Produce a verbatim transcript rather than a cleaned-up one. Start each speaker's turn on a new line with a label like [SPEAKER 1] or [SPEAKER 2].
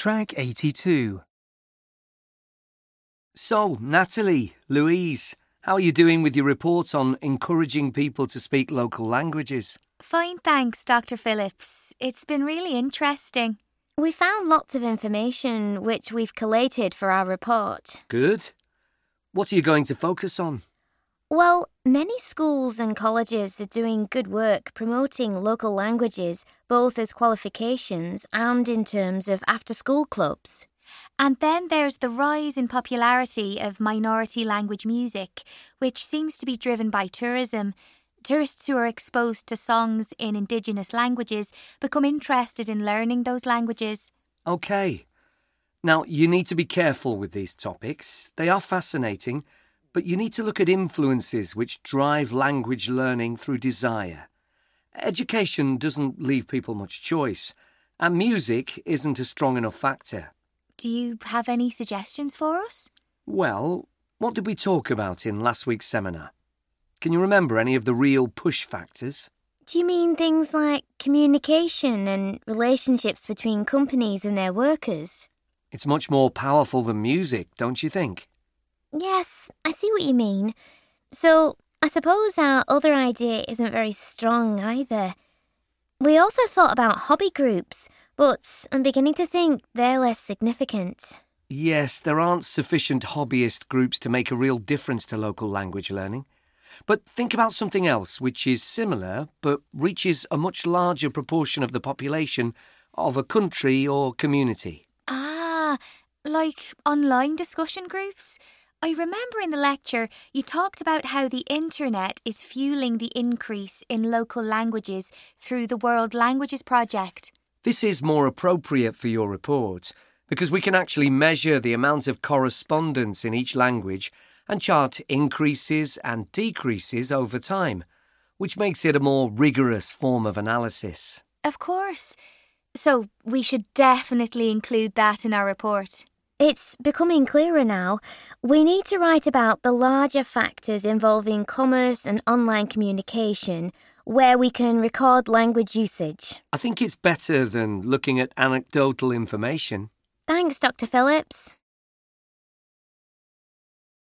[SPEAKER 1] Track eighty-two.
[SPEAKER 2] So, Natalie, Louise, how are you doing with your report on encouraging people to speak local languages?
[SPEAKER 3] Fine, thanks, Doctor Phillips. It's been really interesting.
[SPEAKER 4] We found lots of information which we've collated for our report.
[SPEAKER 2] Good. What are you going to focus on?
[SPEAKER 4] Well, many schools and colleges are doing good work promoting local languages, both as qualifications and in terms of after-school clubs.
[SPEAKER 3] And then there's the rise in popularity of minority language music, which seems to be driven by tourism. Tourists who are exposed to songs in Indigenous languages become interested in learning those languages.
[SPEAKER 2] OK. Now, you need to be careful with these topics. They are fascinating, but you need to look at influences which drive language learning through desire. Education doesn't leave people much choice, and music isn't a strong enough factor.
[SPEAKER 3] Do you have any suggestions for us?
[SPEAKER 2] Well, what did we talk about in last week's seminar? Can you remember any of the real push factors?
[SPEAKER 4] Do you mean things like communication and relationships between companies and their workers?
[SPEAKER 2] It's much more powerful than music, don't you think?
[SPEAKER 4] Yes, I see what you mean. So, I suppose our other idea isn't very strong either. We also thought about hobby groups, but I'm beginning to think they're less significant.
[SPEAKER 2] Yes, there aren't sufficient hobbyist groups to make a real difference to local language learning. But think about something else which is similar but reaches a much larger proportion of the population of a country or community.
[SPEAKER 3] Ah, like online discussion groups? I remember in the lecture you talked about how the internet is fueling the increase in local languages through the World Languages Project.
[SPEAKER 2] This is more appropriate for your report because we can actually measure the amount of correspondence in each language and chart increases and decreases over time, which makes it a more rigorous form of analysis.
[SPEAKER 3] Of course. So we should definitely include that in our report.
[SPEAKER 4] It's becoming clearer now. We need to write about the larger factors involving commerce and online communication, where we can record language usage.
[SPEAKER 2] I think it's better than looking at anecdotal information.
[SPEAKER 4] Thanks, Doctor Phillips.